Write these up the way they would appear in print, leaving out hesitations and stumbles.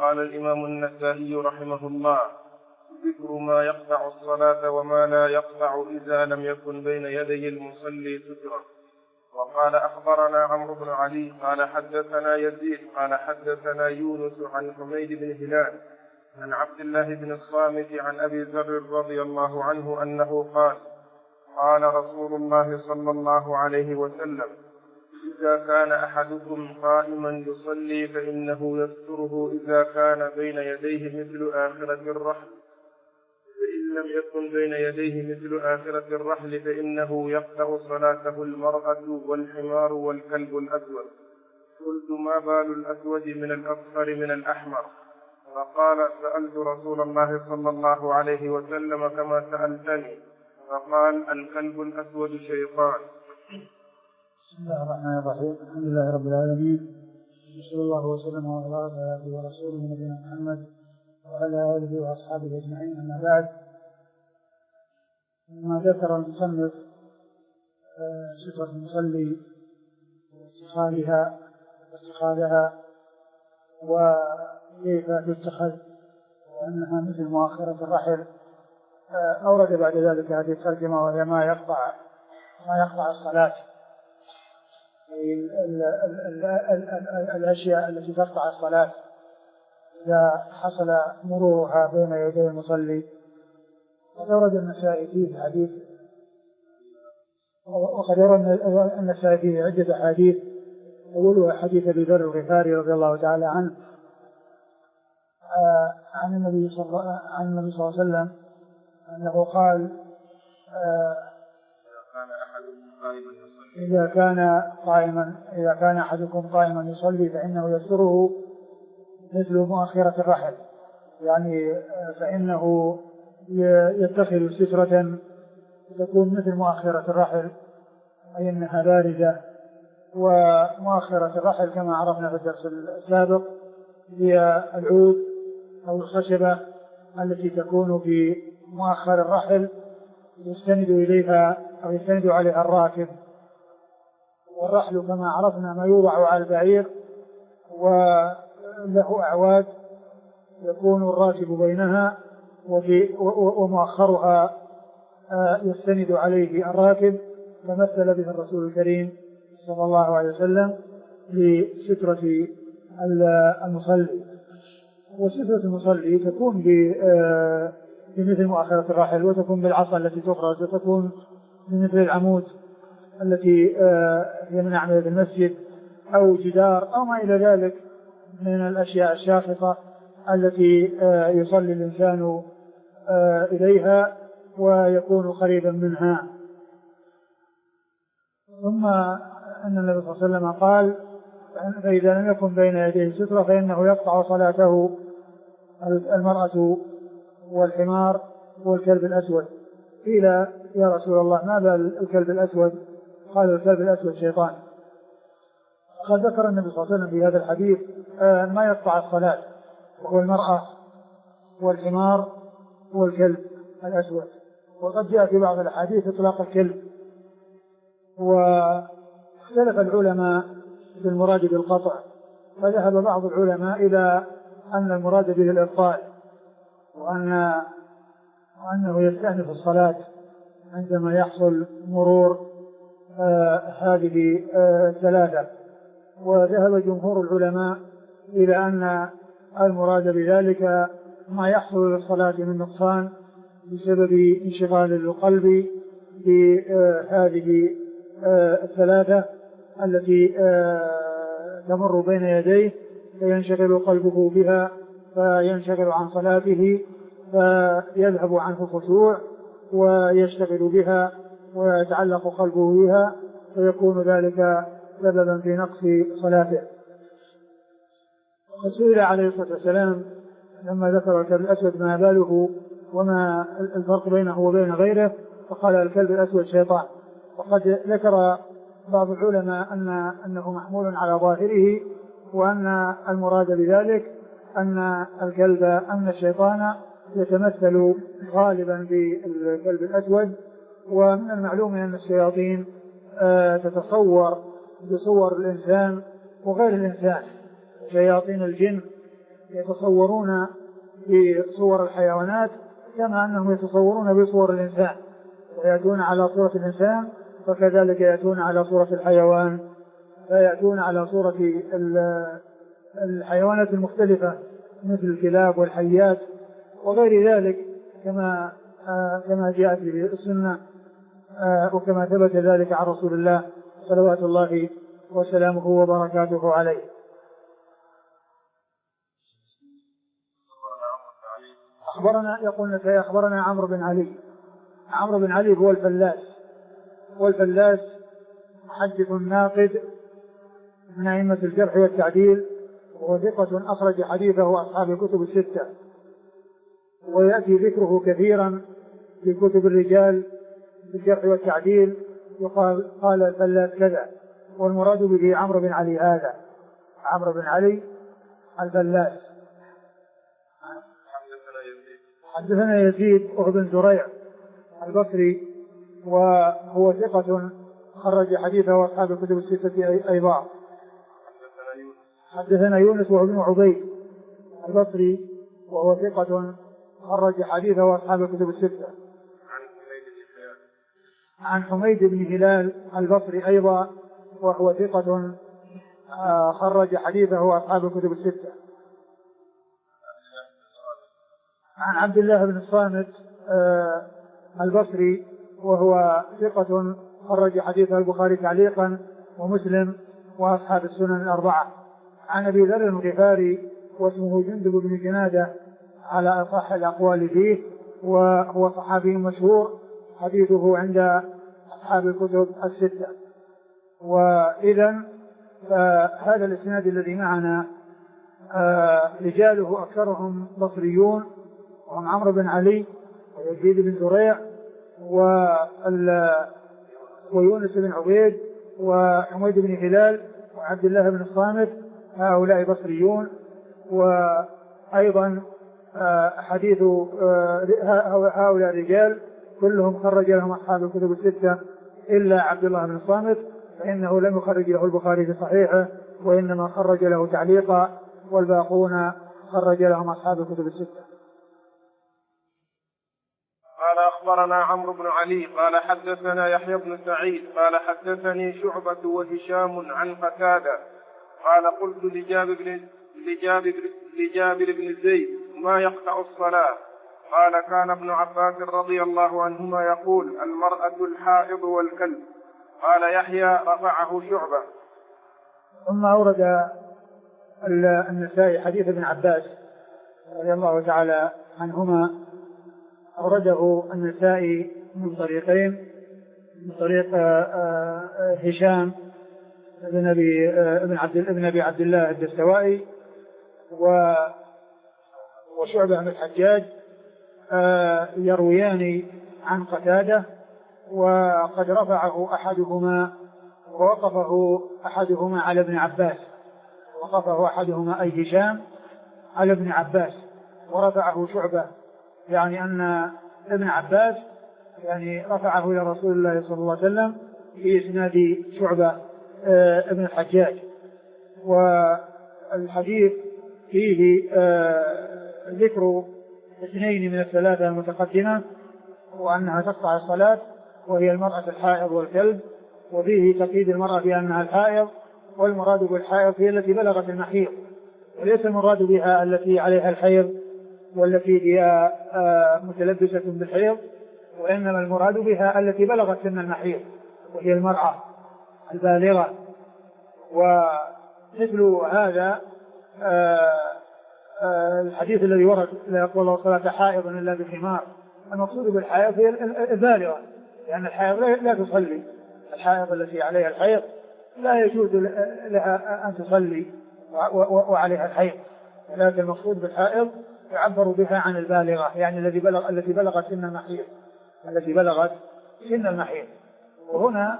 قال الإمام النسائي رحمه الله: ذكر ما يقطع الصلاة وما لا يقطع إذا لم يكن بين يدي المصلي سترة. وقال: أخبرنا عمرو بن علي قال حدثنا يزيد قال حدثنا يونس عن حميد بن هلال عن عبد الله بن الصامت عن أبي ذر رضي الله عنه أنه قال: قال رسول الله صلى الله عليه وسلم: إذا كان أحدكم قائما يصلي فإنه يستره إذا كان بين يديه مثل آخرة الرحل، فإن لم يكن بين يديه مثل آخرة الرحل فإنه يقطع صلاته المرأة والحمار والكلب الأسود. قلت: ما بال الأسود من الأصفر من الأحمر؟ فقال: سألت رسول الله صلى الله عليه وسلم كما سألتني، فقال: الكلب الأسود شيطان. بسم الله الرحمن الرحيم. الحمد لله رب العالمين، صلى الله وسلم وبارك على عبده ورسوله نبينا محمد وعلى آله وأصحابه أجمعين. أما بعد، ما ذكر المصنف صفة المصلي واتخاذها وكيف تتخذ وأنها مثل مؤخرة الرحل، أورد بعد ذلك هذه الترجمة وهي ما يقطع الصلاة، الأشياء التي تقطع الصلاة إذا حصل مرورها بين يدي المصلي. وقد النسائي فيه حديث، وقد يرى النسائي فيه عدة أحاديث، أولها حديث أبي ذر الغفاري رضي الله تعالى عنه عن النبي صلى الله عليه وسلم أنه قال: إذا كان أحدكم قائما يصلي فإنه يستره مثل مؤخرة الرحل، يعني فإنه يتخذ سترة تكون مثل مؤخرة الرحل، أي أنها باردة. ومؤخرة الرحل كما عرفنا في الدرس السابق هي العود أو الخشبة التي تكون في مؤخر الرحل يستند إليها أو يستند عليها الراكب. والرحل كما عرفنا ما يوضع على البعير وله أعواد يكون الراكب بينها ومؤخرها يستند عليه الراكب، فمثل به الرسول الكريم صلى الله عليه وسلم لسترة المصلي. وسترة المصلي تكون بمثل مؤخرة الرحل، وتكون بالعصا التي تخرج، وتكون بمثل العمود التي هي من أعمدة المسجد أو جدار أو ما إلى ذلك من الأشياء الشاخصة التي يصلي الإنسان إليها ويكون قريبا منها. ثم أن النبي صلى الله عليه وسلم قال: فإذا لم يكن بين يديه سترة فإنه يقطع صلاته المرأة والحمار والكلب الأسود. قيل: يا رسول الله، ما بال الكلب الأسود؟ قال: الكلب الأسود شيطان. قد ذكر النبي صلى الله عليه وسلم في هذا الحديث ما يقطع الصلاة، وهو المرأة والحمار والكلب الأسود. وقد جاء في بعض الأحاديث إطلاق الكلب. واختلف العلماء في المراد بالقطع، فذهب بعض العلماء إلى أن المراد به الإبطال، وأنه يستأنف الصلاة عندما يحصل مرور هذه الثلاثة. وذهب جمهور العلماء إلى أن المراد بذلك ما يحصل للصلاة من نقصان بسبب انشغال القلب بهذه الثلاثة التي تمر بين يديه، فينشغل قلبه بها فينشغل عن صلاته، فيذهب عنه الخشوع ويشتغل بها ويتعلق قلبه بها، فيكون ذلك سببا في نقص صلاته. وسئل عليه الصلاة والسلام لما ذكر الكلب الأسود ما باله وما الفرق بينه وبين غيره، فقال: الكلب الأسود شيطان. وقد ذكر بعض العلماء أنه محمول على ظاهره، وأن المراد بذلك أن الشيطان يتمثل غالبا بالكلب الأسود. ومن المعلوم أن الشياطين تتصور بصور الإنسان وغير الإنسان. شياطين الجن يتصورون في صور الحيوانات كما أنهم يتصورون بصور الإنسان، ويأتون على صورة الإنسان فكذلك يأتون على صورة الحيوان، فيأتون على صورة الحيوانات المختلفة مثل الكلاب والحيات وغير ذلك كما جاءت به السنة وكما ثبت ذلك عن رسول الله صلوات الله وسلامه وبركاته عليه. أخبرنا عمرو بن علي. عمرو بن علي هو الفلاس محدث ناقد من أئمة الجرح والتعديل، وهو ثقة أخرج حديثه أصحاب الكتب الستة، ويأتي ذكره كثيرا في كتب الرجال في الجرح والتعديل، يقال قال الفلاس كذا، والمراد به عمرو بن علي هذا، عمرو بن علي الفلاس. حدثنا يزيد بن زريع البصري وهو ثقة خرج حديثه أصحاب الكتب الستة أيضا. حدثنا يونس وهو ابن عبيد البصري وهو ثقة خرج حديثه أصحاب الكتب الستة. عن حميد بن هلال البصري أيضا وهو ثقة خرج حديثه أصحاب الكتب الستة. عن عبد الله بن الصامت البصري وهو ثقة خرج حديثه البخاري تعليقا ومسلم وأصحاب السنن الأربعة. عن أبي ذر الغفاري واسمه جندب بن جنادة على أصح الأقوال فيه، وهو صحابي مشهور حديثه عند أصحاب الكتب الستة. وإذن فهذا الإسناد الذي معنا رجاله أكثرهم بصريون، وهم عمرو بن علي ويزيد بن زريع ويونس بن عبيد وحميد بن هلال وعبد الله بن الصامت، هؤلاء بصريون. وأيضا حديث هؤلاء الرجال كلهم خرج لهم أصحاب الكتب الستة إلا عبد الله بن الصامت، فإنه لم يخرج له البخاري في صحيحه وإنما خرج له تعليقا، والباقون خرج لهم أصحاب الكتب الستة. قال أخبرنا عمرو بن علي قال حدثنا يحيى بن سعيد قال حدثني شعبة وهشام عن قتادة قال قلت لجابر بن زيد ما يقطع الصلاة؟ قال كان ابن عباس رضي الله عنهما يقول المرأة الحائض والكلب. قال يحيى رفعه شعبة. ثم أورد النسائي حديث ابن عباس رضي الله تعالى عنهما، أورده النسائي من طريقين، من طريق هشام ابن أبي عبد الله الدستوائي وشعبة بن الحجاج يرويان عن قتادة، وقد رفعه أحدهما ووقفه أحدهما على ابن عباس، وقفه أحدهما أي هشام على ابن عباس، ورفعه شعبة، يعني أن ابن عباس يعني رفعه إلى رسول الله صلى الله عليه وسلم في إسناد شعبة ابن الحجاج. والحديث فيه ذكر اثنين من الثلاثة المتقدمة، وأنها تقطع الصلاة وهي المرأة الحائض والكلب، وفيه تقييد المرأة بأنها الحائض، والمراد بالحائض هي التي بلغت المحيض، وليس المراد بها التي عليها الحيض والتي هي متلبسة بالحيض، وإنما المراد بها التي بلغت سن المحيض وهي المرأة البالغة. ومثل هذا الحديث الذي ورد لا يقول الله صلاة حائض إلا بخمار، المقصود بالحائض هي البالغة، لأن الحائض لا تصلي، الحائض التي عليها الحيض لا يجوز لها أن تصلي وعليها الحيض، لكن المقصود بالحائض يعبر بها عن البالغة، يعني التي بلغت سن المحيض، التي بلغت سن المحيض. وهنا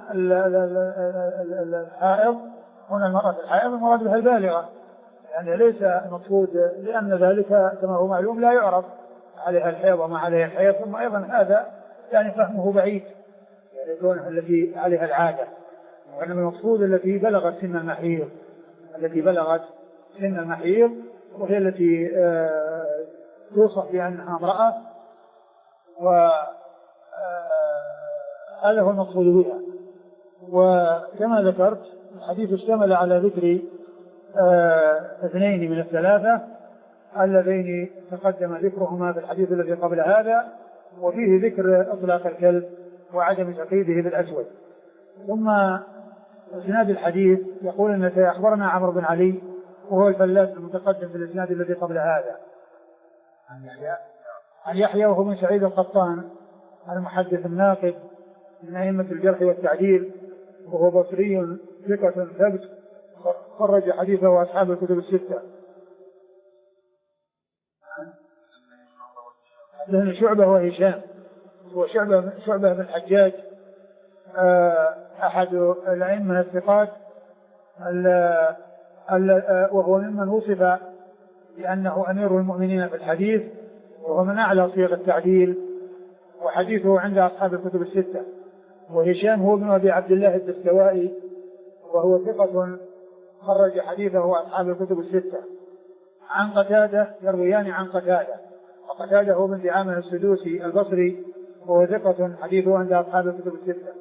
الحائض، هنا المرأة الحائض المراد بها البالغة، يعني ليس المقصود، لأن ذلك كما هو معلوم لا يعرف عليها الحيض وما عليها الحيض، ثم أيضا هذا يعني فهمه بعيد، يعني كونه التي عليها العادة، وإنما المقصود التي بلغت سن المحيض، التي بلغت سن المحيض وهي التي توصف بأنها امرأة، وهذا هو المقصود بها. وكما ذكرت الحديث اشتمل على ذكر اثنين من الثلاثة اللذين تقدم ذكرهما في الحديث الذي قبل هذا، وفيه ذكر إطلاق الكلب وعدم تقييده بالأسود. ثم إسناد الحديث يقول أن أخبرنا عمرو بن علي وهو الفلاس المتقدم في الإسناد الذي قبل هذا عن يحيى وهو من سعيد القطان المحدث الناقد من أئمة الجرح والتعديل، وهو بصري ثقة ثبت خرج حديثه أصحاب الكتب الستة. لأن شعبة وهشام وشعبة بن الحجاج أحد الأئمة الثقات وهو ممن وصف بأنه أمير المؤمنين في الحديث، وهو من أعلى صيغ التعديل، وحديثه عند أصحاب الكتب الستة. وهشام هو ابن أبي عبد الله الدستوائي وهو ثقة خرج حديثه أصحاب الكتب الستة. عن قتادة يرويان عن قتادة، وقتادة هو بن دعامة السدوسي البصري وهو ثقة حديثه عند أصحاب الكتب الستة.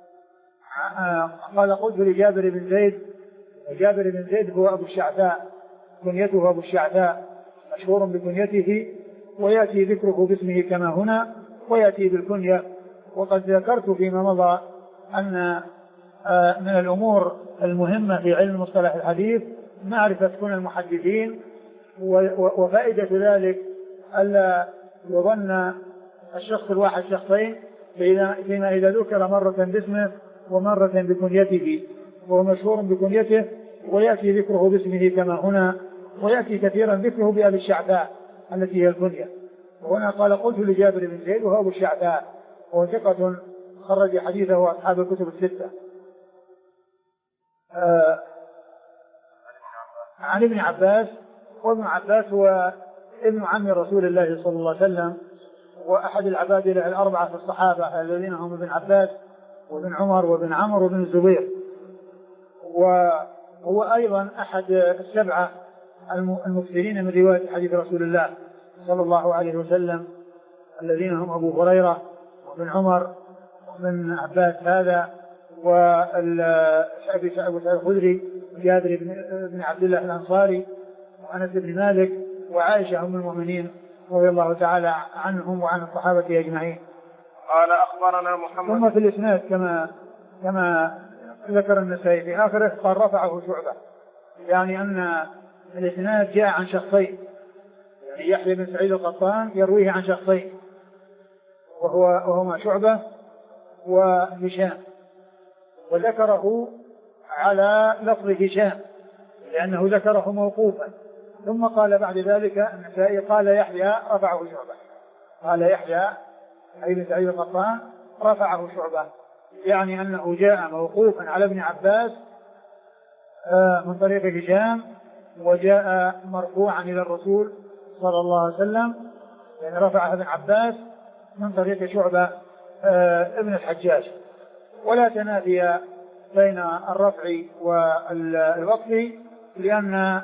قال قلت لجابر بن زيد، وجابر بن زيد هو أبو الشعثاء، كنيته أبو الشعثاء مشهور بكنيته، ويأتي ذكره باسمه كما هنا ويأتي بالكنية. وقد ذكرت فيما مضى أن من الأمور المهمة في علم مصطلح الحديث معرفة كنى المحدثين، وفائدة ذلك ألا يظن الشخص الواحد شخصين، فيما إذا ذكر مرة باسمه ومرة بكنيته، وهو مشهور بكنيته ويأتي ذكره باسمه كما هنا، ويأتي كثيرا ذكره بأبي الشعثاء التي هي الكنية. وهنا قال قلت لجابر بن زيد وهو أبو الشعثاء وهو ثقة خرج حديثه أصحاب الكتب الستة. عن ابن عباس، وابن عباس هو ابن عم رسول الله صلى الله عليه وسلم، وأحد العبادلة الأربعة في الصحابة الذين هم ابن عباس وابن عمر وابن عمرو وابن الزبير، وهو أيضا أحد السبعة المكثرين من رواية حديث رسول الله صلى الله عليه وسلم الذين هم أبو هريرة وابن عمر وابن عباس هذا وأبي سعيد الخدري وجابر بن عبد الله الأنصاري وأنس بن مالك وعائشة أم المؤمنين رضي الله تعالى عنهم وعن الصحابة أجمعين. قال أخبرنا محمد. ثم في الإسناد كما ذكر النسائي في آخره قال رفعه شعبة، يعني أن الإسناد جاء عن شخصين، يعني يحيى بن سعيد القطان يرويه عن شخصين وهما شعبة وهشام، وذكره على لفظ هشام لأنه ذكره موقوفا، ثم قال بعد ذلك النسائي قال يحيى رفعه شعبة، قال يحيى أي بن سعيد القطان رفعه شعبة، يعني أنه جاء موقوفا على ابن عباس من طريق هشام، وجاء مرفوعا إلى الرسول صلى الله عليه وسلم، يعني رفعه ابن عباس من طريق شعبة ابن الحجاج. ولا تنافي بين الرفع والوقف، لأن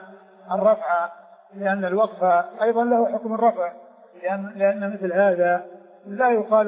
الوقف أيضا له حكم الرفع، لأن مثل هذا لا يقال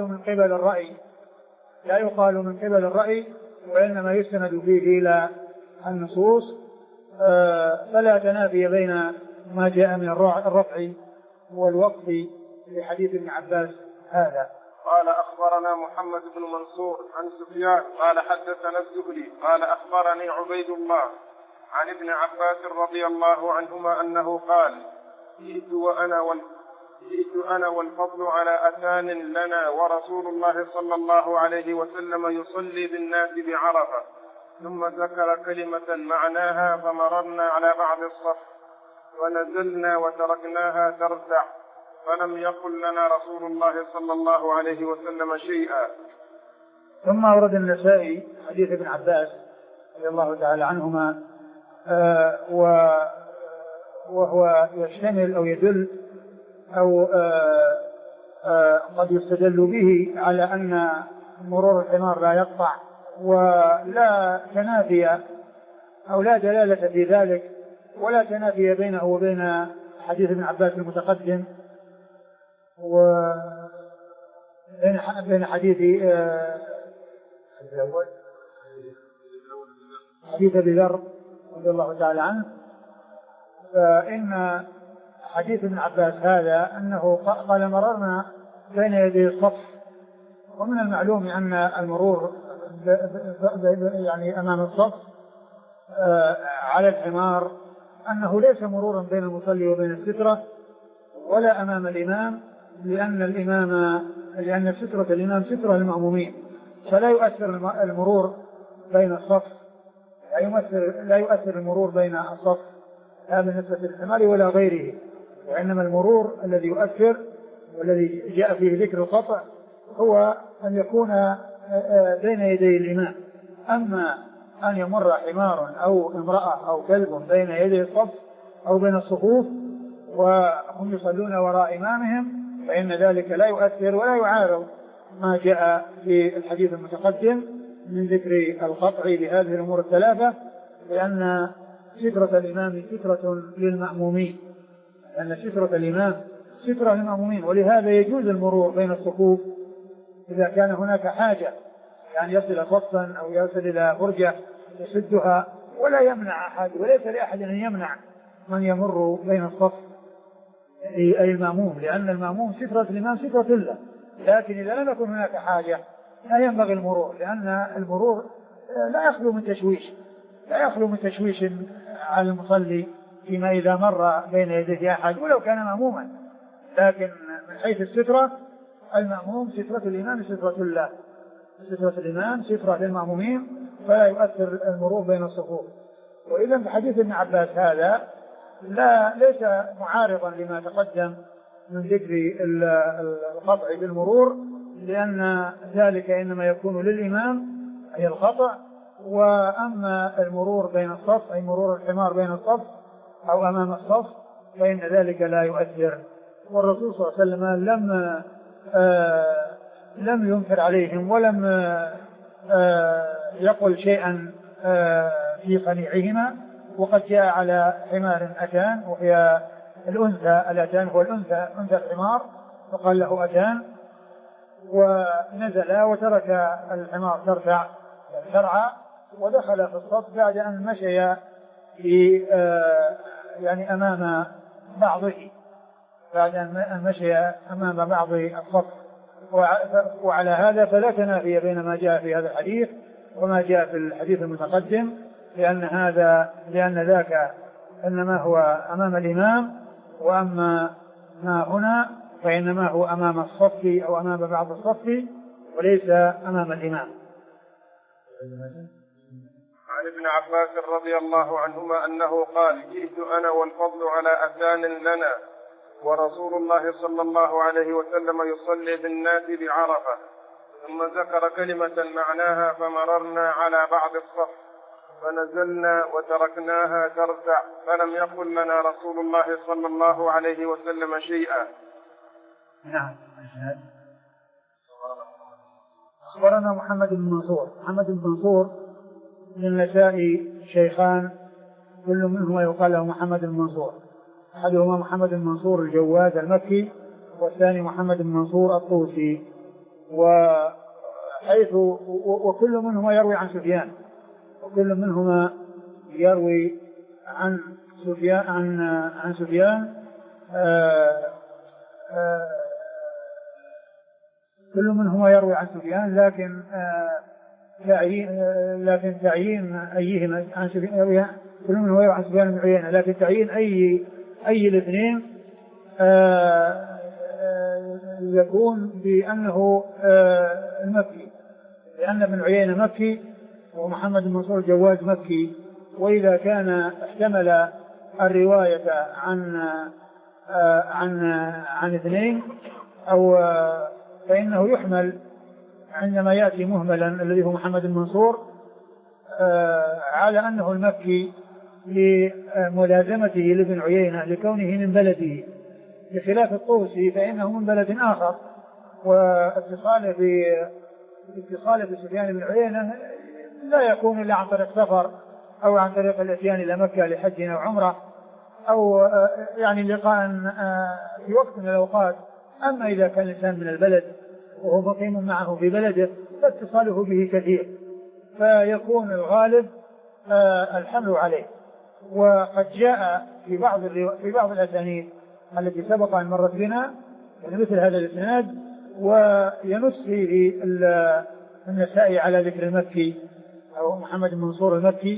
من قبل الرأي وإنما يستند فيه إلى النصوص، فلا تنافي بين ما جاء من الرفع والوقف لحديث ابن عباس هذا. قال أخبرنا محمد بن منصور عن سفيان قال حدثنا الزهري قال أخبرني عبيد الله عن ابن عباس رضي الله عنهما أنه قال جئت أنا والفضل على أتان لنا ورسول الله صلى الله عليه وسلم يصلي بالناس بعرفة، ثم ذكر كلمة معناها فمررنا على بعض الصف ونزلنا وتركناها ترتع، فلم يقل لنا رسول الله صلى الله عليه وسلم شيئا. ثم أورد النسائي حديث ابن عباس رضي الله تعالى عنهما، وهو يشتمل أو يدل أو قد يستدل به على أن مرور الحمار لا يقطع، ولا تنافي أو لا دلالة في ذلك، ولا تنافي بينه وبين حديث ابن عباس المتقدم وبين حديث حديث أبي ذر رضي الله تعالى عنه، فإن حديث ابن عباس هذا أنه قال مررنا بين يدي الصف، ومن المعلوم أن المرور يعني أمام الصف على الحمار أنه ليس مرورا بين المصلي وبين السترة ولا أمام الإمام، لأن سترة الإمام سترة للمأمومين، فلا يؤثر المرور بين الصف، لا يؤثر المرور بين الصف لا بالنسبة للحمار ولا غيره، وإنما المرور الذي يؤثر والذي جاء فيه ذكر القطع هو أن يكون بين يدي الإمام. أما أن يمر حمار أو امرأة أو كلب بين يدي الصف أو بين الصفوف وهم يصلون وراء إمامهم فإن ذلك لا يؤثر ولا يعارض ما جاء في الحديث المتقدم من ذكر القطع لهذه الأمور الثلاثة، لأن سترة الإمام سترة للمأمومين، لأن سترة الإمام سترة للمأمومين، ولهذا يجوز المرور بين الصفوف إذا كان هناك حاجة، يعني يصل صفا أو يصل إلى فرجة يسدها، ولا يمنع أحد وليس لأحد أن يمنع من يمر بين الصف أي المأموم، لأن المأموم سترة الإمام سترة له، لكن إذا لم يكن هناك حاجة لا ينبغي المرور، لأن المرور لا يخلو من تشويش على المصلي فيما إذا مر بين يديه أحد ولو كان مأموما، لكن من حيث السترة المأموم سترة الإمام سترة الله، سترة الإمام سترة للمأمومين فلا يؤثر المرور بين الصفوف. وإذا بحديث ابن عباس هذا ليس معارضا لما تقدم من ذكر القطع بالمرور، لأن ذلك إنما يكون للإمام أي القطع، وأما المرور بين الصف أي مرور الحمار بين الصف أو أمام الصف فإن ذلك لا يؤثر. والرسول صلى الله عليه وسلم لم ينكر عليهم ولم يقل شيئا في صنيعهما، وقد جاء على حمار أتان وهي الأنثى، الأتان هو أنثى الحمار فقال له أتان، ونزل وترك الحمار ترعى ودخل في الصف بعد أن مشي يعني أمام بعضه، بعد أن مشي أمام بعض الصف. وعلى هذا فلا تنافي بين ما جاء في هذا الحديث وما جاء في الحديث المتقدم، لأن ذاك إنما هو أمام الإمام، وأما ما هنا فإنما هو أمام الصف أو أمام بعض الصف وليس أمام الإمام. عن ابن عباس رضي الله عنهما أنه قال: جئت أنا والفضل على أتان لنا ورسول الله صلى الله عليه وسلم يصلي بالناس بعرفة، ثم ذكر كلمة معناها فمررنا على بعض الصف فنزلنا وتركناها ترتع، فلم يقل لنا رسول الله صلى الله عليه وسلم شيئا. نعم. أخبرنا محمد بن منصور من النسائي شيخان كل منهما يقال له محمد بن منصور، أحدهما محمد بن منصور الجواد المكي والثاني محمد بن منصور الطوسي، وكل منهما يروي عن سفيان، وكل منهما يروي عن سفيان كل منهما يروي عن سفيان، لكن تعيين أيهما عن سفيان، كل منهما يروي عن سفيان بن عيينة، لكن تعيين أي الاثنين يكون بأنه المكي، لأن ابن عيينة مكي ومحمد بن منصور الجواد مكي، وإذا كان احتمل الرواية عن اثنين أو فإنه يحمل عندما يأتي مهملا الذي هو محمد بن منصور على أنه المكي لملازمته لابن عيينة لكونه من بلده، بخلاف الطوسي فإنه من بلد آخر، واتصاله بسفيان بن عيينة لا يكون إلا عن طريق سفر أو عن طريق الإتيان إلى مكة لحج أو عمرة، أو يعني لقاء في وقت من الأوقات. أما إذا كان الإنسان من البلد وهو مقيم معه في بلده فاتصاله به كثير، فيكون الغالب الحمل عليه. وقد جاء في بعض الأسانيد التي سبق أن مرت بنا مثل هذا الإسناد، وينص فيه النسائي على ذكر المكي أو محمد بن منصور المكي،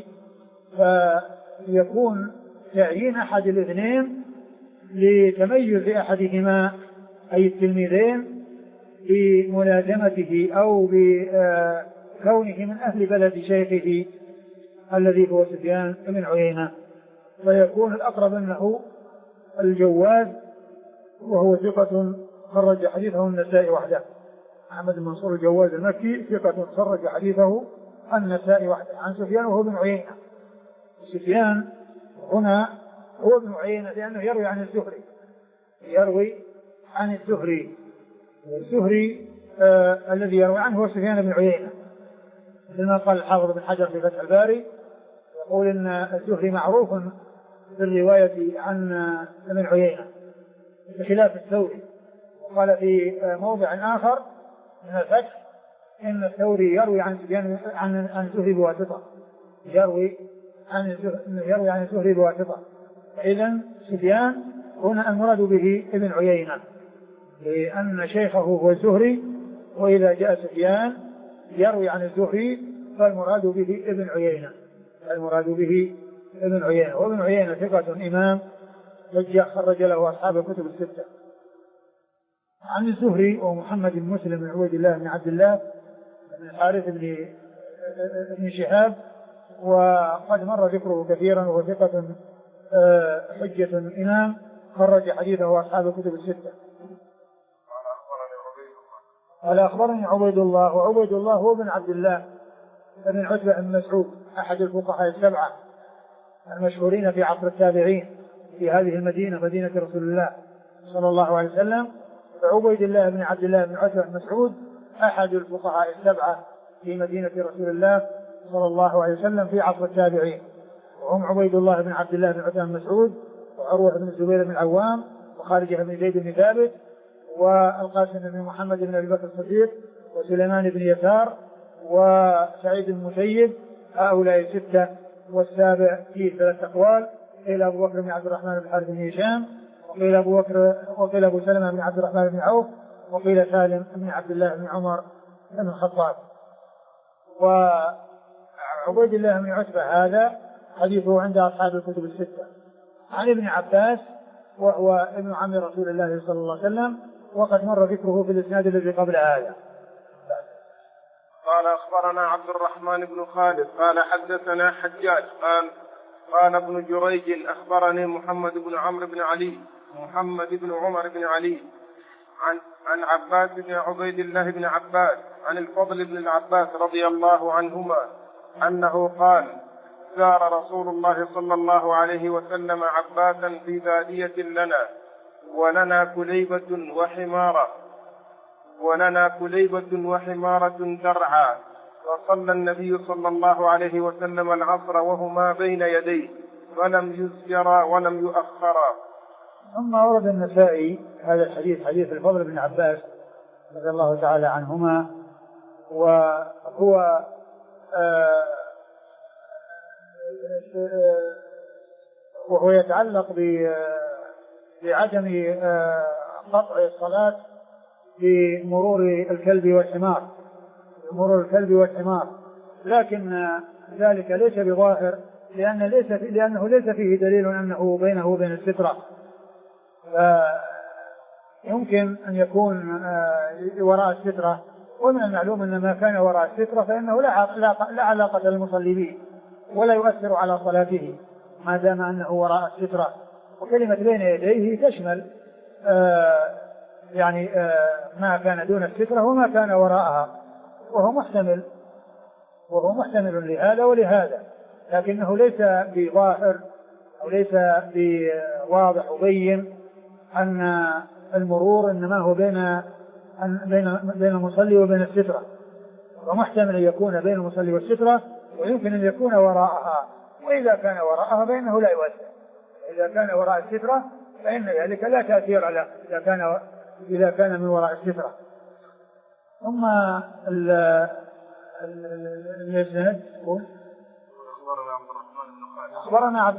فيكون تعيين أحد الاثنين لتميز أحدهما أي التلميذين بملازمته أو بكونه من أهل بلد شيخه الذي هو سفيان بن عيينة، فيكون الأقرب أنه الجواز، وهو ثقة خرج حديثه النسائي وحده. محمد بن منصور الجواز المكي ثقة خرج حديثه النسائي وحده عن سفيان وهو بن عيينة. سفيان هنا هو ابن عيينة لأنه يروي عن الزهري، يروي عن الزهري، والزهري الذي يروي عنه هو سفيان بن عيينة، لما قال الحافظ بن حجر في فتح الباري يقول إن الزهري معروف بالرواية عن ابن عيينة بخلاف الثوري. وقال في موضع آخر من الفتح إن الثوري يروي عن سفيان عن الزهري بواسطة، يروي عن الزهري بواسطة. إذن سفيان هنا المراد به ابن عيينة لأن شيخه هو الزهري، وإذا جاء سفيان يروي عن الزهري فالمراد به ابن عيينة، وابن عيينة ثقة إمام خرج له أصحاب الكتب الستة. عن الزهري ومحمد بن مسلم بن عبيد الله بن عبد الله بن الحارث بن شهاب، وقد مر ذكره كثيرا، وهو ثقة حجة إمام خرج حديثه أصحاب الكتب الستة. قال أخبرني عبيد الله، وعبيد الله هو بن عبد الله بن عتبة بن مسعود أحد الفقهاء السبعة المشهورين في عصر التابعين في هذه المدينة، مدينة رسول الله صلى الله عليه وسلم. فعبيد الله بن عبد الله بن عتبة بن مسعود أحد الفقهاء السبعة في مدينة رسول الله صلى الله عليه وسلم في عصر التابعين، وهم عبيد الله بن عبد الله بن عتبة بن مسعود وعروة بن الزبير بن العوام وخارجة بن زيد بن ثابت والقاسم بن محمد بن أبي بكر الصديق وسليمان بن يسار وسعيد بن المسيب، هؤلاء ستة. والسابع فيه ثلاث أقوال، قيل أبو بكر بن عبد الرحمن بن حارث بن هشام، وقيل أبو سلمة بن عبد الرحمن بن عوف، وقيل سالم بن عبد الله بن عمر بن الخطاب. وعبيد الله بن عتبة هذا حديثه عند أصحاب الكتب الستة. عن ابن عباس وهو ابن عم رسول الله صلى الله عليه وسلم، وقد مر ذكره في الإسناد الذي قبل هذا. قال أخبرنا عبد الرحمن بن خالد قال حدثنا حجاج قال ابن جريج أخبرني محمد بن عمر بن علي عن عباس بن عبيد الله بن عباس عن الفضل بن العباس رضي الله عنهما أنه قال: زار رسول الله صلى الله عليه وسلم عباسا في بادية لنا ولنا كليبة وحمارة ترعى، وصلى النبي صلى الله عليه وسلم العصر وهما بين يديه فلم يسجرا ولم يؤخرا. ثم ورد النسائي هذا الحديث، حديث الفضل بن عباس رضي الله تعالى عنهما، وهو يتعلق بعدم قطع الصلاة بمرور الكلب والحمار، لكن ذلك ليس بظاهر لأنه ليس فيه دليل أنه بينه وبين السترة، فيمكن أن يكون وراء السترة، ومن المعلوم أن ما كان وراء السترة فإنه لا علاقة للمصلي به ولا يؤثر على صلاته ما دام أنه وراء السترة. وكلمة بين يديه تشمل ما كان دون السترة وما كان وراءها، وهو محتمل لهذا ولهذا، لكنه ليس بظاهر أو ليس بواضح وبين أن المرور إنما هو بين المصلي وبين السترة، ومحتمل أن يكون بين المصلي والسترة، ويمكن أن يكون وراءها، وإذا كان وراءها فإنه لا يؤثر، إذا كان وراء السترة فإن ذلك لا تأثير على إذا كان من وراء السترة. ثم الإسناد أخبرنا عبد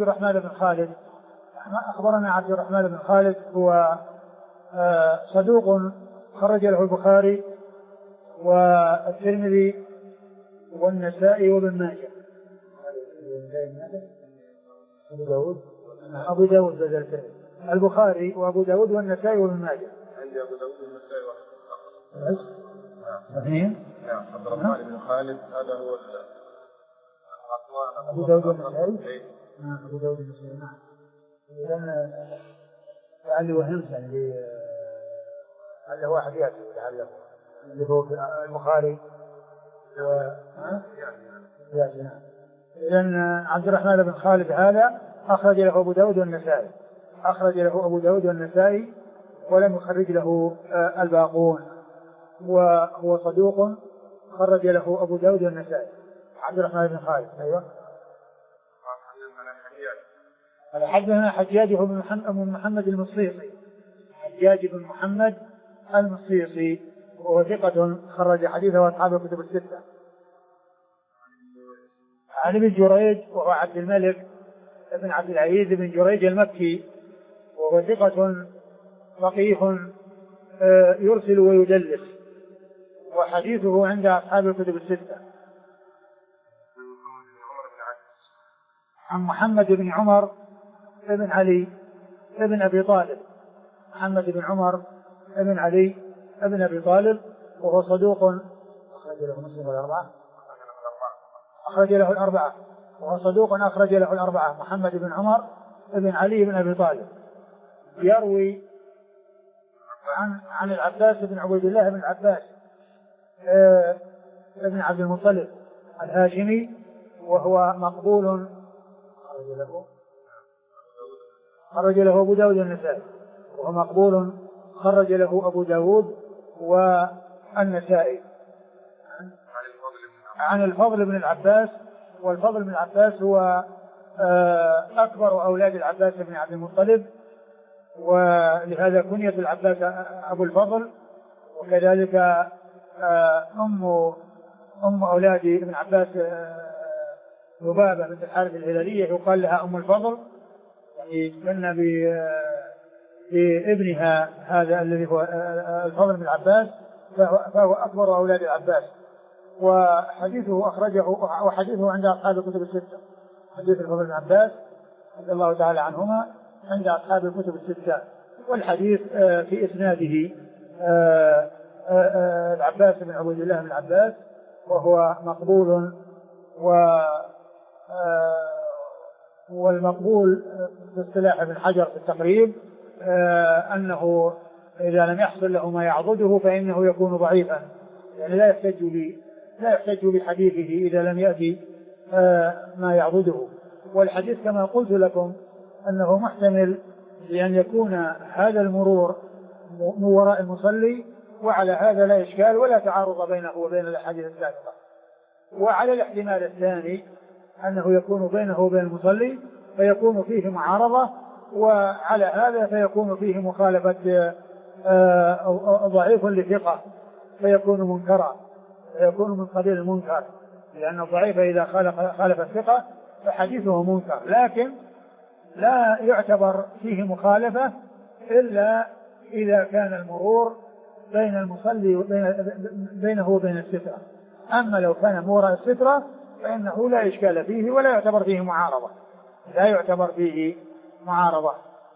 الرحمن بن خالد هو صدوق خرج له البخاري والترمذي والنسائي وابن ماجه. أبو داود بدل الترمذي، البخاري وأبو داود والنسائي وابن ماجه. عندي أبو داود والنسائي اثنين. نعم. عبد الرحمن بن خالد هذا هو أبو داود والنسائي. أبو داود والنسائي. نعم. لأن لعلي وهمت يعني هذا واحد يأتي لعله اللي هو البخاري يعني. لأن عبد الرحمن بن خالد هذا أخرج له أبو داود والنسائي ولم يخرج له الباقون، وهو صدوق خرج له أبو داود والنسائي. عبد الرحمن بن خالد. أيوة. حدثنا حجاج بن محمد المصيصي. حجاج بن محمد المصيصي وهو ثقة خرج حديثه أصحاب الكتب الستة. عن ابن جريج وهو عبد الملك بن عبد العزيز بن جريج المكي وهو ثقة فقيه يرسل ويدلس، وحديثه عند أصحاب الكتب الستة. عن محمد بن عمر بن علي بن أبي طالب. محمد بن عمر بن علي بن أبي طالب وهو صدوق أخرج له مسلم والأربعة. وهو صدوق أخرج له الأربعة. محمد بن عمر بن علي بن أبي طالب يروي عن العباس بن عبيد الله بن العباس بن عبد المطلب الهاشمي وهو مقبول خرج له أبو داود والنسائي. وهو مقبول خرج له أبو داود والنسائي. عن الفضل بن العباس، والفضل بن العباس هو أكبر أولاد العباس بن عبد المطلب، ولهذا كنية العباس أبو الفضل، وكذلك أم أولاد ابن عباس لبابة بنت الحارث الهلالية يقال لها أم الفضل، يعني كنا بابنها هذا الذي هو الفضل بن العباس، فهو أكبر أولاد العباس. وحديثه عند أصحاب الكتب الستة. حديث الفضل بن عباس رضي الله تعالى عنهما عند أصحاب الكتب الستة. والحديث في إسناده العباس بن عبيد الله بن العباس وهو مقبول، والمقبول باصطلاح ابن حجر في التقريب أنه إذا لم يحصل له ما يعضده فإنه يكون ضعيفا، يعني لا يحتج بحديثه إذا لم يأتي ما يعضده. والحديث كما قلت لكم أنه محتمل لأن يكون هذا المرور من وراء المصلي، وعلى هذا لا إشكال ولا تعارض بينه وبين الأحاديث السابقة. وعلى الاحتمال الثاني أنه يكون بينه وبين المصلي فيكون فيه معارضة، وعلى هذا فيكون فيه مخالفة ضعيف لثقة فيكون منكرا، فيكون من قبيل المنكر، لأن الضعيف إذا خالف الثقة فحديثه منكر، لكن لا يعتبر فيه مخالفة إلا إذا كان المرور بين المصلي بينه وبين السترة. أما لو كان مورا السترة فإنه لا إشكال فيه ولا يعتبر فيه معارضة.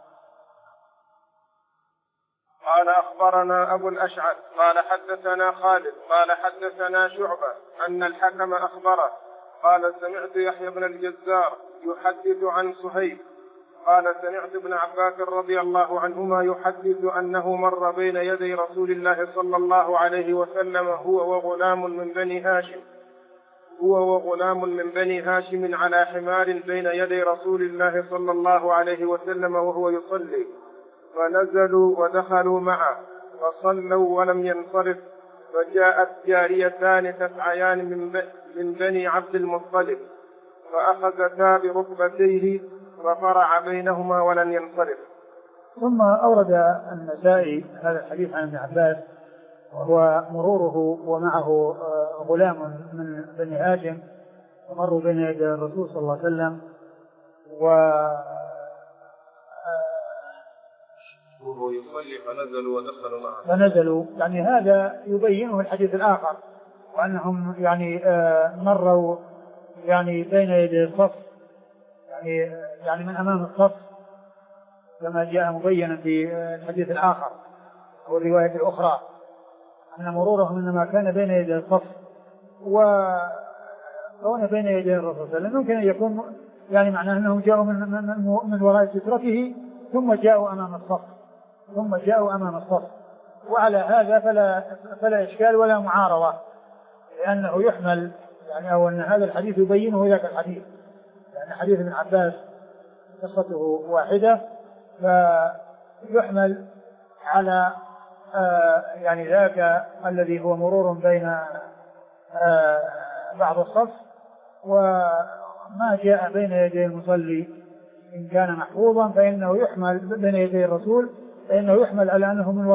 قال أخبرنا أبو الأشعث قال حدثنا خالد قال حدثنا شعبة أن الحكم أخبره قال سمعت يحيى بن الجزار يحدث عن صهيب قال سمعت ابن عباس رضي الله عنهما يحدث أنه مر بين يدي رسول الله صلى الله عليه وسلم هو وغلام من بني هاشم على حمار بين يدي رسول الله صلى الله عليه وسلم وهو يصلي، فنزلوا ودخلوا معه فصلوا ولم ينصرف، فجاءت جاريتان تسعيان من بني عبد المطلب فأخذتا بركبتيه ففرع بينهما ولن ينصرف. ثم أورد النسائي هذا الحديث عن ابن عباس وهو مروره ومعه غلام من بني هاشم ومروا بين يدي الرسول صلى الله عليه وسلم وهو يصلي فنزلوا ودخلوا معه. فنزلوا يعني هذا يبينه الحديث الآخر وأنهم يعني مروا يعني بين يدي الصف يعني من أمام الصف كما جاء مبينا في الحديث الآخر أو الرواية الأخرى أن مرورهم إنما كان بين يدي الصف وكون بين يدي الرسول صلى الله عليه وسلم يمكن أن يكون يعني معناه أنهم جاءوا من وراء سترته ثم جاءوا أمام الصف وعلى هذا فلا إشكال ولا معارضة لأنه يحمل يعني أو أن هذا الحديث يبينه ذاك الحديث لأن حديث ابن عباس قصته واحدة فيحمل على يعني ذاك الذي هو مرور بين بعض الصف وما جاء بين يدي المصلي إن كان محفوظا فإنه يحمل بين يدي الرسول فإنه يحمل على أنه من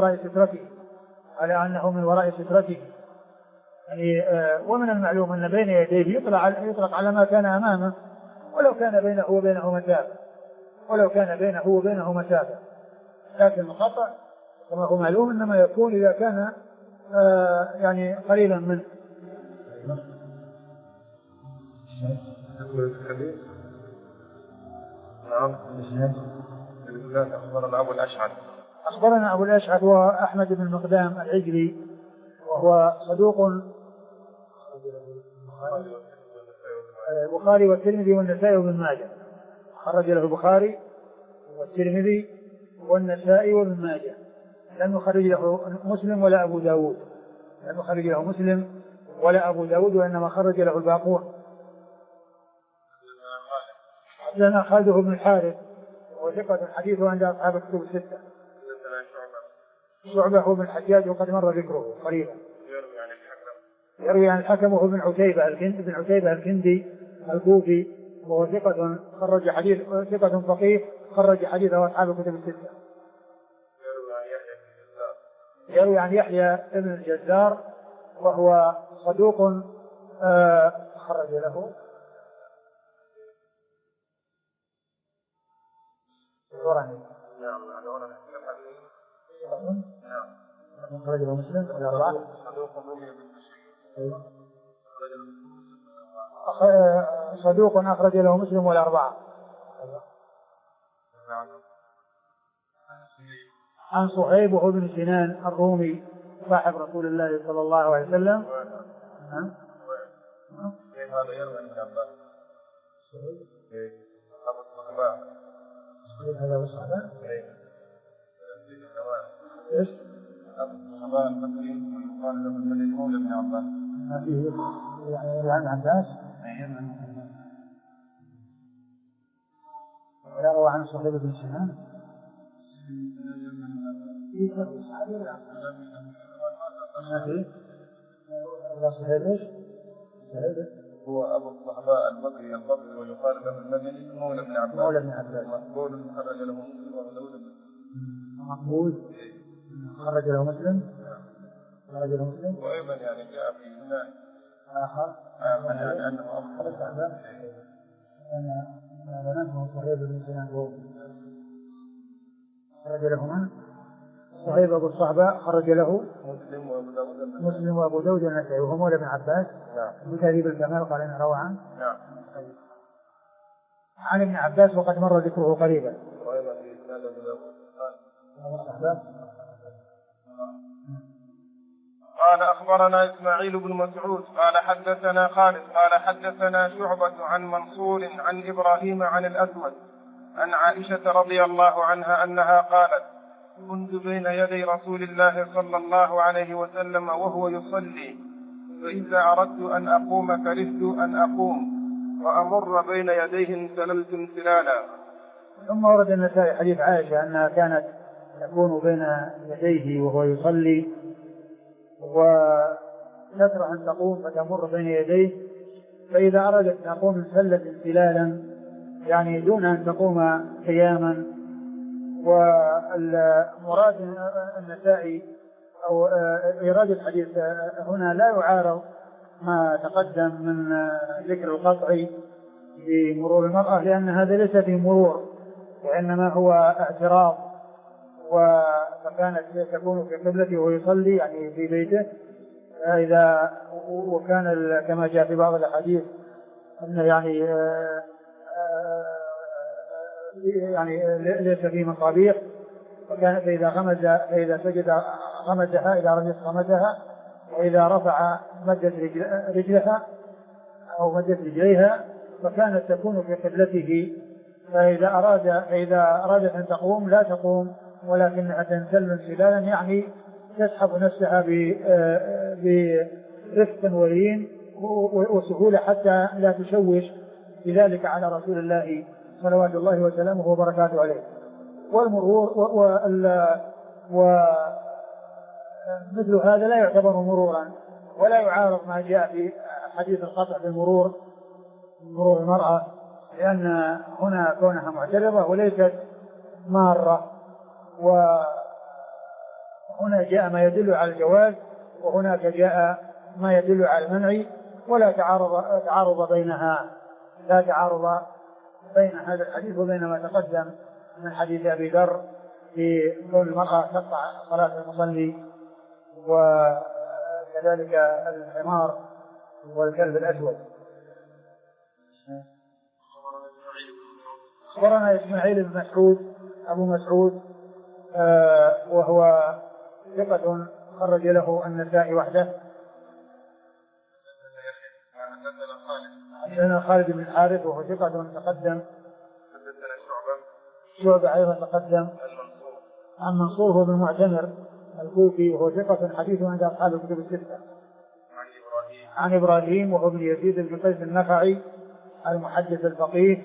وراء سترته يعني ومن المعلوم أن بين يديه يطلق على ما كان أمامه ولو كان بينه وبينه مسافة لكن المخطأ كما هو معلوم إنما يكون إذا كان يعني قريبا منه. أخبرنا أبو الأشعث هو أحمد بن المقدام العجلي وهو صدوق البخاري والترمذي والنسائي وابن ماجه خرج له البخاري والترمذي والنسائي وابن ماجه لم يخرج له مسلم ولا أبو داود وإنما خرج له الباقون. لنا خالد بن الحارث وثقة حديثه عند أصحاب الكتب الستة. شعبة هو بن الحجاج وقد مر ذكره قريبا. يروي عن الحكم وهو بن عتيبة الكندي الكوفي وهو ثقة فقيه خرج حديثه أصحاب الكتب الستة. يروي عن يحيى بن الجزار وهو صدوق خرج له خرج له مسلم والأربعة صدوق أخرج له مسلم والأربعة. عن صهيب وهو بن سنان الرومي صاحب رسول الله صلى الله عليه وسلم. هذا يروي عن عباس هذا وصحبه ايش؟ الصحابة المسلمين قال له الذي مولى ابن عباس ما فيه يعني عن عباس روى عن صهيب بن سنان ما فيه لا صهيب ايش؟ هو أبو الصحابة البصري ويقال له المدني مولى ابن عباس مقبول خرج له مسلم مقبول خرج له مسلم وأيضا يعني جاء في إسناد آخر يعني أنه أخرج هذا أنا ظننته صهيب بن سنان خرج له من؟ صهيب أبو الصحبة خرج له مسلم وأبو داود والنسائي وهو مولى ابن عباس بتهذيب الكمال قال إنه روى عن ابن عباس وقد مر ذكره قريبا. وأيضا في إسناد أبو داود قال أخبرنا إسماعيل بن مسعود قال حدثنا خالد قال حدثنا شعبة عن منصور عن إبراهيم عن الأسود عن عائشة رضي الله عنها أنها قالت كنت بين يدي رسول الله صلى الله عليه وسلم وهو يصلي فإذا أردت أن أقوم كرهت أن أقوم وأمر بين يديه انسللت انسلالا. ثم ورد النسائي حديث عائشة أنها كانت تكون بين يديه وهو يصلي وتكره أن تقوم فتمر بين يديه فإذا أردت أن تقوم انسلت انسلالا يعني دون أن تقوم قياما. والمراد النسائي أو إيراد الحديث هنا لا يعارض ما تقدم من ذكر القطع بمرور المرأة، لأن هذا ليس في مرور وإنما هو اعتراض. فكانت تكون في قبلته وهو يصلي يعني في بيته، وكان كما جاء في بعض الأحاديث أنه يعني ليس فيه مصابيح، وكان فإذا سجد غمزها، إذا رجل غمزها، وإذا رفع مدت رجلها أو مدت رجليها، فكانت تكون في قبلته. فإذا أرادت أن تقوم لا تقوم، ولكنها تنزل انزلالا، يعني تسحب نفسها برفق ولين وسهولة حتى لا تشوش بذلك على رسول الله صلوات الله وسلامه وبركاته عليه. والمرور ومثل هذا لا يعتبر مرورا، ولا يعارض ما جاء في حديث القطع بالمرور، مرور المرأة، لأن هنا كونها معترضة وليست مارة. وهنا جاء ما يدل على الجواز، وهناك جاء ما يدل على المنع، ولا تعارض بينها، لا تعارض بين هذا الحديث وبين ما تقدم من حديث أبي ذر في كون المرأة تقطع صلاة المصلي، وكذلك الحمار والكلب الأسود. أخبرنا إسماعيل بن مسعود أبو مسعود، وهو ثقة خرج له النسائي وحده. عندنا خالد بن الحارث وهو ثقة تقدم. شعبة أيضا تقدم. عن منصور هو بن معتمر الكوفي وهو ثقة حديث عند أصحاب الكتب الستة. عن إبراهيم وهو بن يزيد بن قيس النخعي المحدث الفقيه،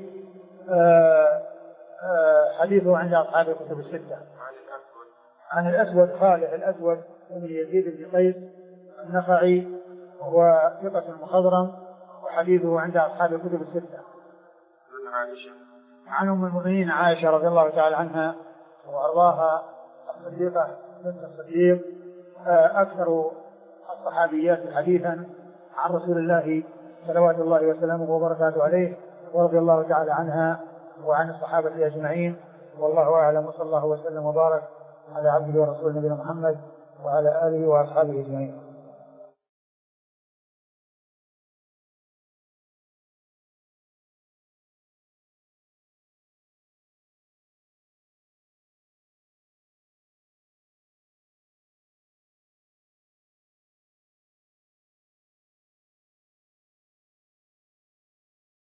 حديثه عند أصحاب الكتب الستة. عن الأسود خالد الأسود بن يزيد بن قيس النخعي وهو ثقة مخضرم وحديثه عند أصحاب الكتب الستة. عن أم المؤمنين عائشة رضي الله تعالى عنها وأرضاها الصديقة بنت الصديق، أكثر الصحابيات حديثا عن رسول الله صلوات الله وسلامه وبركاته عليه، ورضي الله تعالى عنها وعن الصحابة أجمعين، والله أعلم، وصلى الله وسلم وبارك على عبده ورسوله نبينا محمد وعلى آله وأصحابه أجمعين.